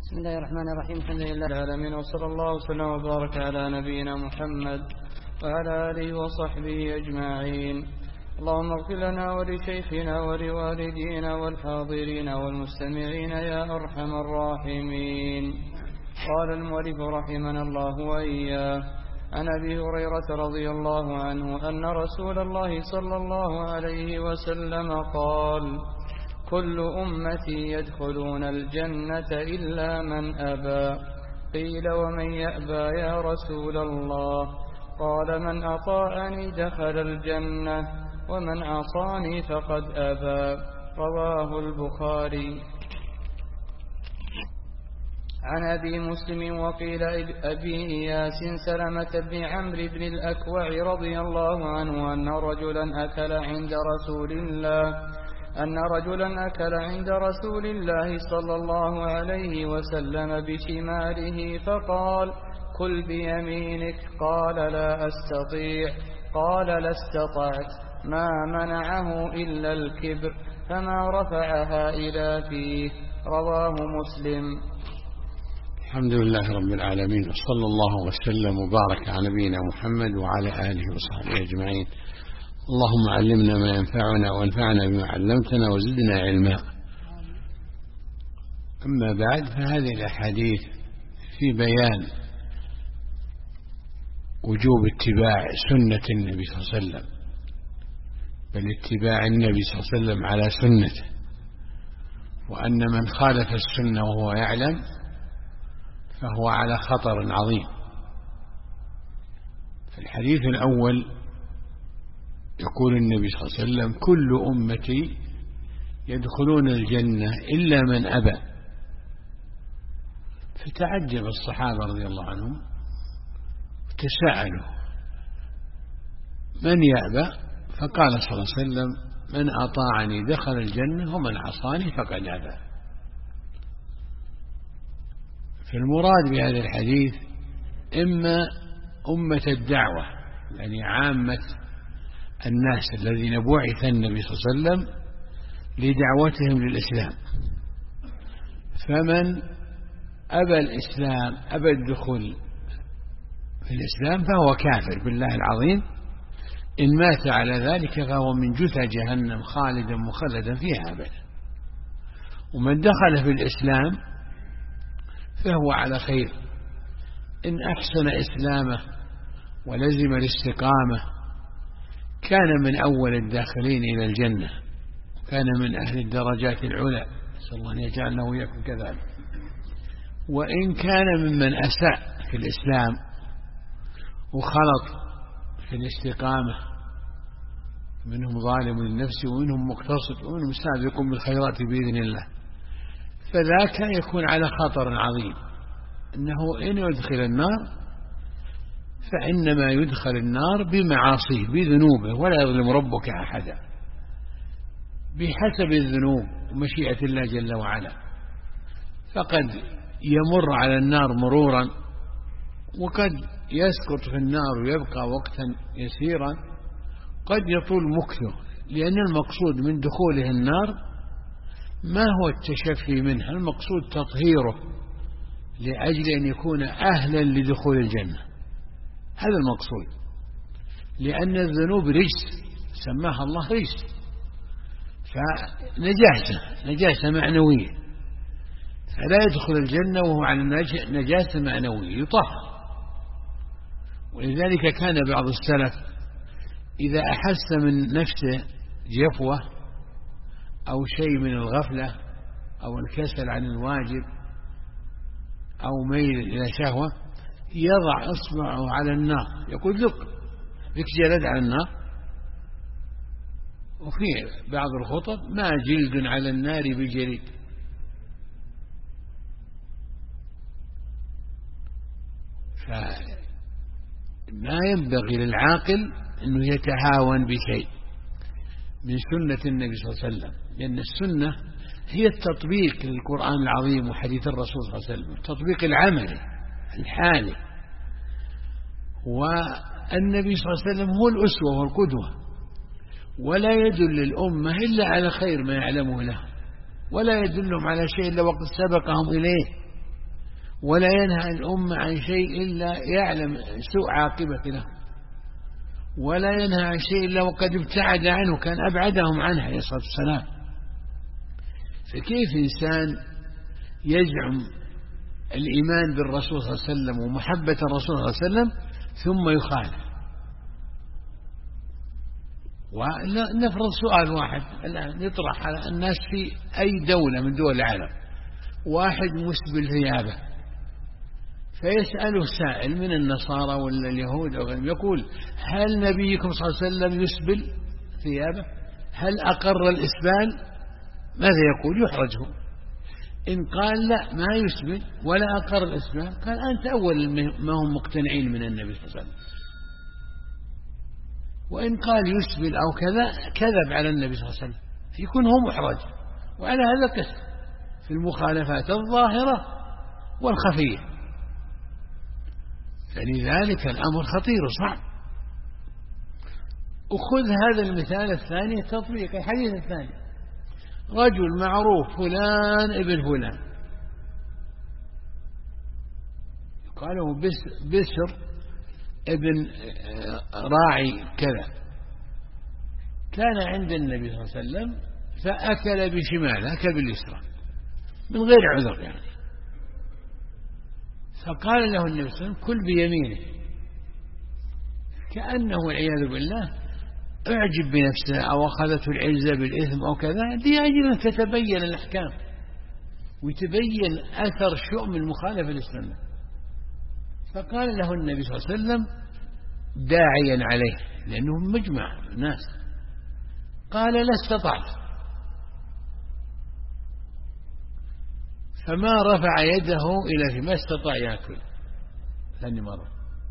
بسم الله الرحمن الرحيم. الحمد لله العالمين، وصلى الله وسلم وبارك على نبينا محمد وعلى آله وصحبه أجمعين. اللهم اغفر لنا ولشيخنا ولوالدينا والحاضرين والمستمعين يا أرحم الراحمين. قال المؤلف رحمنا الله وإياه: عن أبي هريرة رضي الله عنه أن رسول الله صلى الله عليه وسلم قال: كل أمتي يدخلون الجنة إلا من أبى. قيل: ومن يأبى يا رسول الله؟ قال: من أطاعني دخل الجنة ومن عصاني فقد أبى. رواه البخاري. عن أبي مسلم وقيل أبي إياس سلمة بن عمرو بن الأكوع رضي الله عنه أن رجلا أكل عند رسول الله صلى الله عليه وسلم بشماله فقال: كل بيمينك. قال: لا أستطيع. قال: لا استطعت. ما منعه إلا الكبر، فما رفعها إلى فيه. رواه مسلم. الحمد لله رب العالمين، وصلى الله وسلم وبارك على نبينا محمد وعلى آله وصحبه أجمعين. اللهم علمنا ما ينفعنا وانفعنا بما علمتنا وزدنا علما. أما بعد، فهذه الأحاديث في بيان وجوب اتباع سنة النبي صلى الله عليه وسلم، بل اتباع النبي صلى الله عليه وسلم على سنته، وأن من خالف السنة وهو يعلم فهو على خطر عظيم. في الحديث الأول يقول النبي صلى الله عليه وسلم: كل أمتي يدخلون الجنة إلا من أبى. فتعجب الصحابة رضي الله عنهم وتساءلوا: من يأبى؟ فقال صلى الله عليه وسلم: من أطاعني دخل الجنة ومن عصاني فقد أبى. فالمراد بهذا الحديث إما أمة الدعوة، يعني عامة الناس الذين بعث النبي صلى الله عليه وسلم لدعوتهم للإسلام، فمن أبى الإسلام، أبى الدخول في الإسلام، فهو كافر بالله العظيم. إن مات على ذلك فهو من جثى جهنم خالدا مخلدا فيها أبدا. ومن دخل في الإسلام فهو على خير، إن أحسن إسلامه ولزم الاستقامة كان من أول الداخلين إلى الجنة، كان من أهل الدرجات العلى، نسأل الله أن يجعلنا وإياكم كذلك. وإن كان ممن أساء في الإسلام وخلط في الاستقامة، منهم ظالم للنفس ومنهم مقتصد ومنهم سابق بالخيرات بإذن الله، فذاك يكون على خطر عظيم، أنه إن يدخل النار فإنما يدخل النار بمعاصيه بذنوبه، ولا يظلم ربك أحدا، بحسب الذنوب ومشيئة الله جل وعلا. فقد يمر على النار مرورا، وقد يسقط في النار ويبقى وقتا يسيرا، قد يطول مكثه، لأن المقصود من دخوله النار ما هو التشفي منها، المقصود تطهيره لأجل أن يكون أهلا لدخول الجنة. هذا المقصود، لأن الذنوب رجس سماها الله رجس، فنجاسة معنوية، فلا يدخل الجنة وهو على نجاسة معنوية، يطهر. ولذلك كان بعض السلف إذا أحس من نفسه جفوة أو شيء من الغفلة أو الكسل عن الواجب أو ميل إلى شهوة، يضع إصبعه على النار، يقول: ذق جلد على النار. وفي بعض الخطب: ما جلد على النار بجليد. فما ينبغي للعاقل أنه يتهاون بشيء من سنة النبي صلى الله عليه وسلم، لأن السنة هي التطبيق للقرآن العظيم وحديث الرسول صلى الله عليه وسلم، التطبيق العملي الحالي. والنبي صلى الله عليه وسلم هو الأسوة والقدوة، ولا يدل الأمة إلا على خير ما يعلمه له، ولا يدلهم على شيء إلا وقد سبقهم إليه. ولا ينهى الأمة عن شيء إلا يعلم سوء عاقبة له، ولا ينهى عن شيء إلا وقد ابتعد عنه، كان أبعدهم عنه عليه الصلاة والسلام. فكيف إنسان يزعم الإيمان بالرسول صلى الله عليه وسلم ومحبة الرسول صلى الله عليه وسلم ثم يخالف؟ ونفرض سؤال واحد الآن يطرح على الناس في أي دولة من دول العالم، واحد مسبل ثيابه، فيسأله سائل من النصارى ولا اليهود أو غيرهم، يقول: هل نبيكم صلى الله عليه وسلم يسبل ثيابه؟ هل أقر الإسبال؟ ماذا يقول؟ يحرجه. إن قال لا ما يسبل ولا أقر الإسبال، قال أنت أول ما هم مقتنعين من النبي صلى الله عليه وسلم. وإن قال يسبل أو كذا كذب على النبي صلى الله عليه وسلم، يكون هو محرج. وعلى هذا قسم في المخالفات الظاهرة والخفية. فلذلك الأمر خطير وصعب. وخذ هذا المثال الثاني تطبيق الحديث الثاني: رجل معروف فلان ابن فلان، قال له بسر ابن راعي كذا، كان عند النبي صلى الله عليه وسلم فأكل بشماله، أكل باليسرى من غير عذر يعني. فقال له النبي صلى الله عليه وسلم: كل بيمينه. كأنه والعياذ بالله أعجب بنفسه أو أخذته العزة بالإثم أو كذا، لأجل أن تتبين الأحكام ويتبين أثر شؤم المخالفة للسنة. فقال له النبي صلى الله عليه وسلم داعيا عليه، لأنه مجمع الناس، قال: لا استطعت. فما رفع يده إلى ما استطاع يأكل ثاني مرة.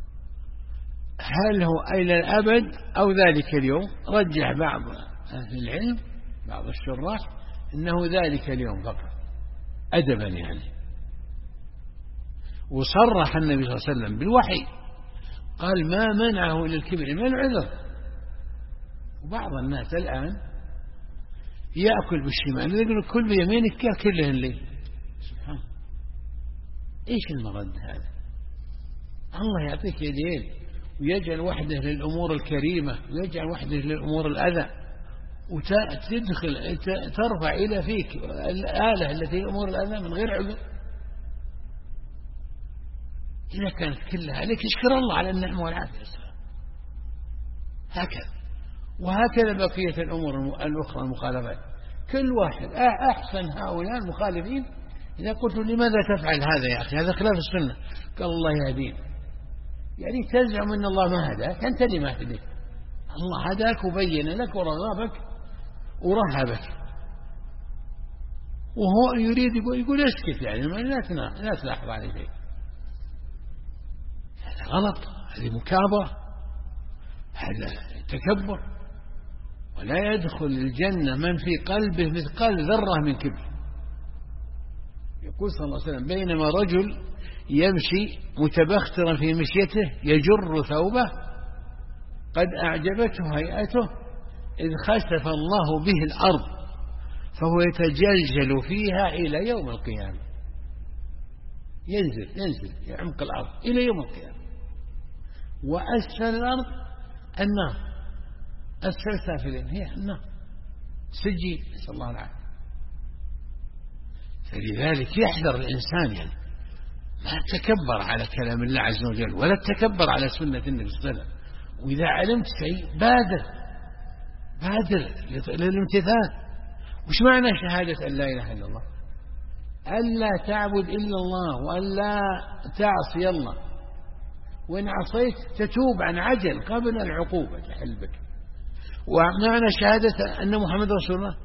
هل هو إلى الأبد أو ذلك اليوم؟ رجح بعض أهل العلم بعض الشراح إنه ذلك اليوم فقط أدبا يعني. وصرح النبي صلى الله عليه وسلم بالوحي، قال: ما منعه إلى الكبر ما العذر. وبعض الناس الآن يأكل بالشمال، يقول: كل بيمينك يأكل له الليل. سبحان، إيش المرض هذا؟ الله يعطيك يدين ويجعل وحده للأمور الكريمة ويجعل وحده للأمور الأذى، وتدخل ترفع إلى فيك الآلة التي أمور الأذى من غير عذر. إذا كانت كلها عليك اشكر الله على النعمة والعافية. هكذا وهكذا بقية الأمور الأخرى المخالفات. كل واحد أحسن هؤلاء المخالفين إذا قلت لماذا تفعل هذا يا أخي، هذا خلاف السنة، قال: الله يهدين. يعني تزعم أن الله ما هداك، أنت اللي ما هديك. الله هداك وبين لك ورغبك ورهبك، وهو يريد يقول اسكت، يعني لا تلاحظ عليه شيء. هذا غلط، هذه مكابرة، هذا تكبر. ولا يدخل الجنة من في قلبه مثقال ذرة من كبر. يقول صلى الله عليه وسلم: بينما رجل يمشي متبخترا في مشيته يجر ثوبه قد أعجبته هيئته إذ خسف الله به الأرض فهو يتجلجل فيها إلى يوم القيامة. ينزل يعمق الأرض إلى يوم القيامة. وأسفل الأرض النار، أسفل سافلين هي النار، سجين، نسأل الله العافية. فلذلك يحذر الإنسان يعني ما تكبر على كلام الله عز وجل ولا تكبر على سنة النبي صلى الله عليه وسلم. وإذا علمت شيء بادر للامتثال. وش معنى شهادة أن لا إله إلا الله؟ ألا تعبد إلا الله وألا تعصي الله، وإن عصيت تتوب عن عجل قبل العقوبة تحل بك. ومعنى شهادة أن محمد رسول الله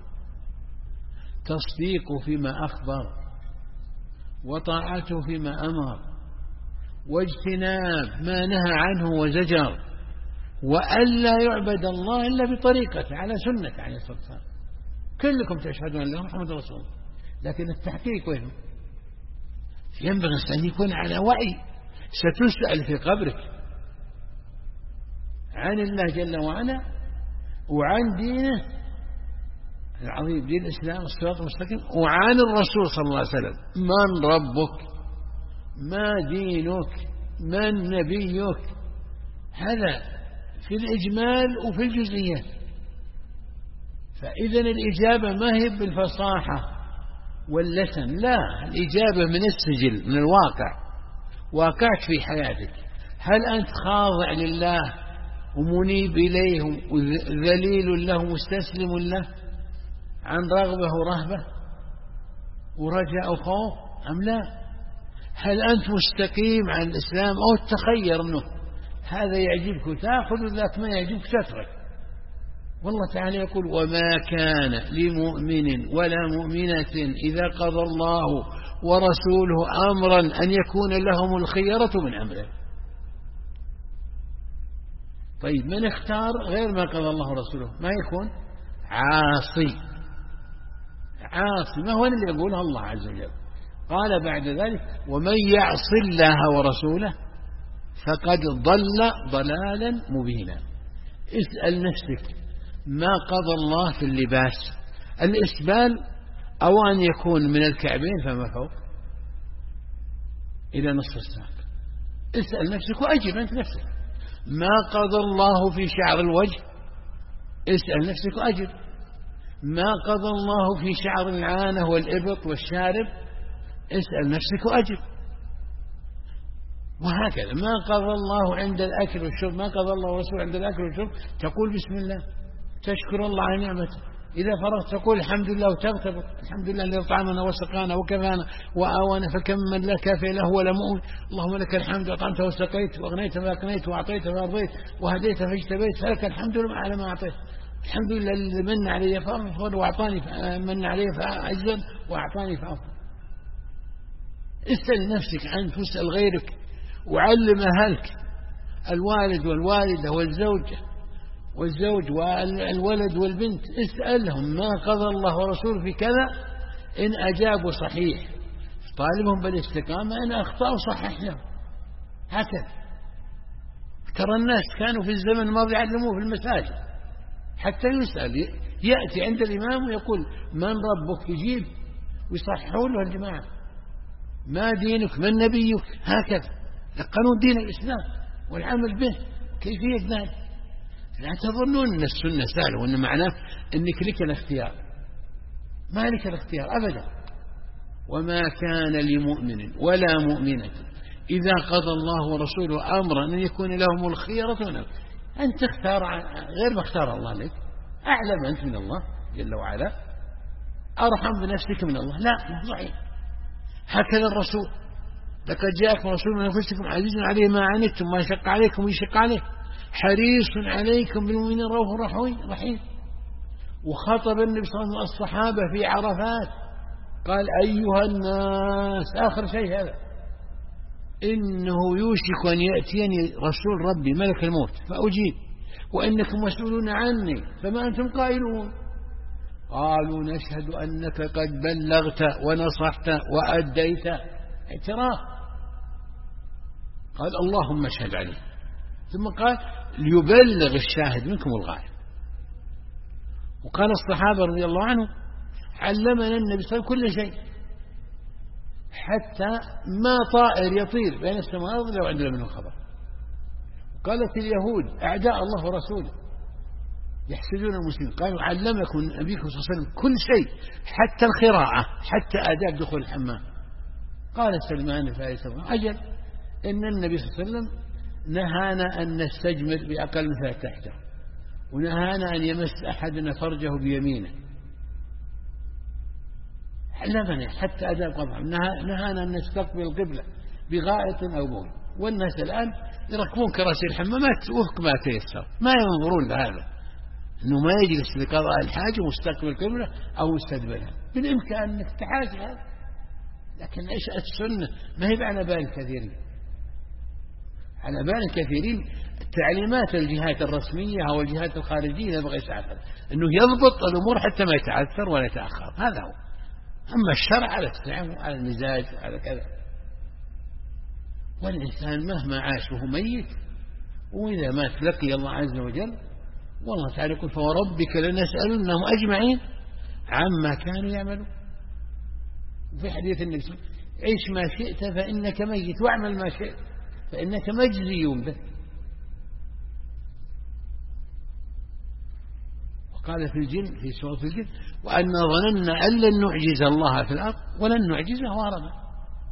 تصديق فيما أخبر وطاعته فيما أمر واجتناب ما نهى عنه وزجر، وألا يعبد الله إلا بطريقته على سنة عليه الصلاة والسلام. كلكم تشهدون أن محمد رسول الله، لكن التحقيق وين؟ ينبغي أن يكون على وعي. ستسأل في قبرك عن الله جل وعلا وعن دينه العظيم، دين الإسلام الصراط المستقيم، وعن الرسول صلى الله عليه وسلم. من ربك؟ ما دينك، من نبيك، هذا في الإجمال وفي الجزئيات. فإذا الإجابة ما هي بالفصاحة واللسن، لا، الإجابة من السجل، من الواقع، واقعك في حياتك. هل أنت خاضع لله ومنيب إليه وذليل له مستسلم له عن رغبة ورهبة ورجاء وخوف أم لا؟ هل أنت مستقيم عن الإسلام أو تخير منه؟ هذا يعجبك وتأخذ وذاك ما يعجبك تترك. والله تعالى يقول: وما كان لمؤمن ولا مؤمنة إذا قضى الله ورسوله أمرا أن يكون لهم الخيرة من أمره. طيب من اختار غير ما قضى الله ورسوله ما يكون عاصي. عاصي ما هو اللي يقولها الله عز وجل. قال بعد ذلك: ومن يعص الله ورسوله فقد ضل ضلالا مبينا. اسأل نفسك: ما قضى الله في اللباس؟ الإسبال أو أن يكون من الكعبين فما فوق إلى نصف الساق. اسأل نفسك وأجب أنت نفسك. ما قضى الله في شعر الوجه؟ اسأل نفسك وأجب. ما قضى الله في شعر العانة والإبط والشارب؟ اسأل نفسك وأجب. وهكذا ما قضى الله عند الأكل والشرب، ما قضى الله ورسوله عند الأكل والشرب تقول بسم الله، تشكر الله على نعمته. إذا فرغت تقول الحمد لله وتغتبط: الحمد لله الذي أطعمنا وسقانا وكفانا وآوانا فكم من لا كافي له ولا مؤمن. اللهم لك الحمد، أطعمت وسقيت وأغنيت فأقنيت وأعطيت فأرضيت وهديت فاجتبيت، فلك الحمد لله على ما أعطيت. الحمد لله الذي من علي فأفضل وأعطاني، من علي فأجزل وأعطاني فأفضل. اسأل نفسك عنه واسأل غيرك وعلم أهلك، الوالد والوالدة والزوج والولد والبنت، اسألهم ما قضى الله ورسوله في كذا. إن أجابوا صحيح طالبهم بالاستقامة، إن أخطأوا صحح لهم. هكذا ترى الناس كانوا في الزمن الماضي يعلموه في المساجد حتى يسأل، يأتي عند الإمام ويقول: من ربك؟ يجيب ويصححوا له الجماعة: ما دينك؟ من نبيك؟ هكذا قانون دين الإسلام والعمل به، كيفية ذلك. لا تظنون أن السنة سهلة وأن معناه أنك لك الاختيار، ما لك الاختيار أبدا. وما كان لمؤمن ولا مؤمنة إذا قضى الله ورسوله أمرا أن يكون لهم الخيرة من أمره. أنت تختار غير ما اختار الله لك. أعلم أنت من الله جل وعلا، أرحم بنفسك من الله؟ لا، صحيح. هكذا الرسول: لقد جاءكم رسول من أنفسكم عزيز عليه ما عنتم ما شق عليكم ويشق عليه حريص عليكم بالمؤمنين رؤوف رحيم. وخطب النبي صلى الله عليه وسلم الصحابة في عرفات قال: أيها الناس، آخر شيء هذا: إنه يوشك أن يأتيني رسول ربي ملك الموت فأجيب، وإنكم مسؤولون عني فما أنتم قائلون. قالوا: نشهد أنك قد بلغت ونصحت وأديت. اعتراف. قال: اللهم اشهد عليه. ثم قال: ليبلغ الشاهد منكم الغائب. وقال الصحابة رضي الله عنهم: علمنا النبي صلى الله عليه وسلم كل شيء، حتى ما طائر يطير بين السماء والأرض لو عندنا منه خبر. وقالت اليهود أعداء الله ورسوله يحسدون المسلمين: قالوا: علمكم نبيكم صلى الله عليه وسلم كل شيء، حتى الخراعة، حتى آداب دخول الحمام. قال سلمان الفارسي: أجل، إن النبي صلى الله عليه وسلم نهانا أن نستجمر بأقل من 3 أحجار، ونهانا أن يمس أحدنا فرجه بيمينه. علمنا حتى أداب قبعه. نهانا أن نستقبل القبلة بغائط أو بول. والناس الآن يركبون كراسي الحمامات وفق ما تيسر، ما ينظرون لهذا، أنه ما يجلس لقضاء الحاجة مستقبل القبلة أو مستدبرها. بالإمكان أنك تحاج هذا، لكن إيش السنة ما هي على بال الكثيرين. على بال الكثيرين تعليمات الجهات الرسمية أو الجهات الخارجية يبغى يساعد أنه يضبط الأمور حتى ما يتعثر ولا يتأخر. هذا هو. أما الشرع على التعامل، على المزاج، على كذا. والإنسان مهما عاش وهو ميت، وإذا مات لقي الله عز وجل، والله تعالى يقول: فوربك لنسألنهم أجمعين عما كانوا يعملون. وفي حديث النبي: عيش ما شئت فإنك ميت، واعمل ما شئت فإنك مجزي به. وقال في الجن في سورة الجن: وأن ظننا أن لن نعجز الله في الأرض ولن نعجزه هربا.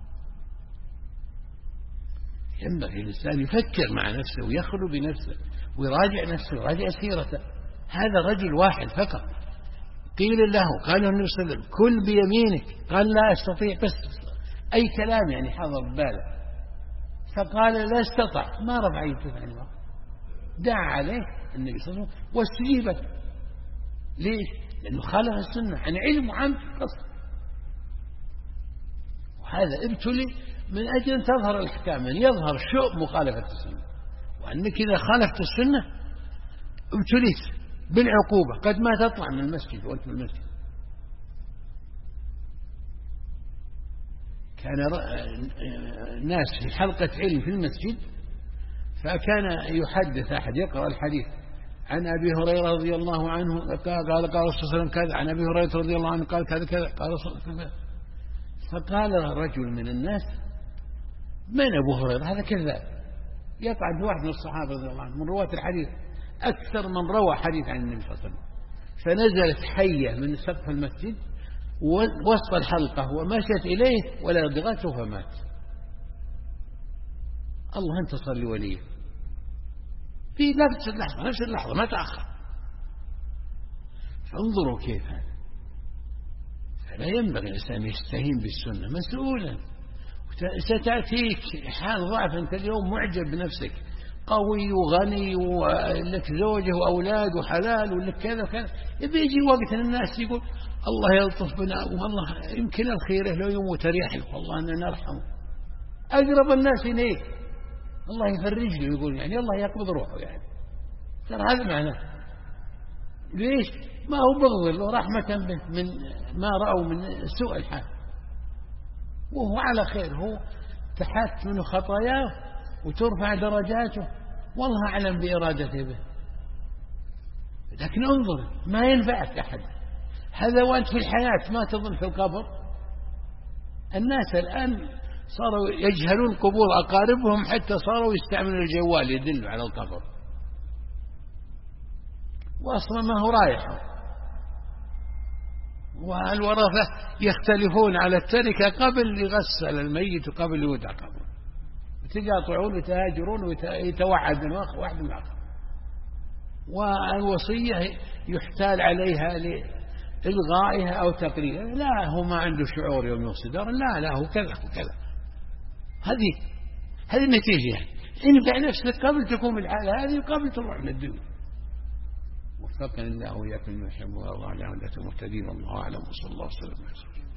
ينبغي الإنسان يفكر مع نفسه ويخلو بنفسه ويراجع نفسه ويراجع سيرته. هذا رجل واحد فقط قيل له، قال له النبي صلى الله عليه وسلم: كل بيمينك، قال: لا أستطيع، بس أي كلام يعني حضر باله، فقال: لا استطع، ما رفع يده عن الله. دعا عليه النبي صلى الله عليه وسلم واستجيبت. ليش؟ لأنه خالف السنة عن علم وعن قصد. وهذا ابتلي من أجل أن تظهر الأحكام، أن يظهر شؤم مخالفة السنة، وأنك إذا خالفت السنة ابتليت بالعقوبة، قد ما تطلع من المسجد وأنت في المسجد. كان ناس في حلقة علم في المسجد، فكان يحدث أحد يقرأ الحديث عن أبي هريرة رضي الله عنه قال قال الرسول صلى الله عليه وسلم كذا، عن أبي هريرة رضي الله عنه قال كذا كذا، قال كذا. فقال رجل من الناس: من أبو هريرة؟ هذا كذاب. يقعد واحد من الصحابة رضي الله عنهم من رواة الحديث، أكثر من روى حديث عن النبي صلى الله عليه وسلم. فنزلت حية من سقف المسجد وسط الحلقة ومشت إليه ولدغته فمات. الله انتصر لوليه في نفس اللحظة ما تأخر. فانظروا كيف هذا. فلا ينبغي الإنسان يستهين بالسنة، مسؤولا. ستأتيك حال ضعف، أنت اليوم معجب بنفسك، قوي وغني ولك زوجه وأولاد وحلال ولك كذا وكذا، يجي وقت الناس يقول: الله يلطف بنا، والله يمكن الخير لو يموت ريحه، والله أننا نرحمه. أقرب الناس إليه الله يفرج له، يقول يعني الله يقبض روحه، يعني ترى هذا معناه. ليش؟ ما هو بغض له، رحمة به من ما رأوا من سوء الحال، وهو على خير، هو تحت منه خطاياه وترفع درجاته، والله أعلم بإرادته به. لكن انظر، ما ينفعك أحد هذا وأنت في الحياة، ما تظن في القبر. الناس الآن صاروا يجهلون قبور أقاربهم، حتى صاروا يستعملون الجوال يدل على القبر، وأصلا ما هو رايح. والورثة يختلفون على التركة قبل يغسل الميت وقبل يودع قبره، يتقاطعون ويتهاجرون ويتوعد من واحد من الآخر. والوصية يحتال عليها لإلغائها أو تقريرها. لا، هو ما عنده شعور يوم يوصي دار، لا هو كذا وكذا. هذه النتيجة. يعني انفع نفسك قبل تكون بالحالة هذه وقبل تروح من الدنيا. وفقنا الله وإياكم لما يحب الله ويرضى، على هداية المهتدين، والله أعلم، وصلى الله وسلم على رسوله.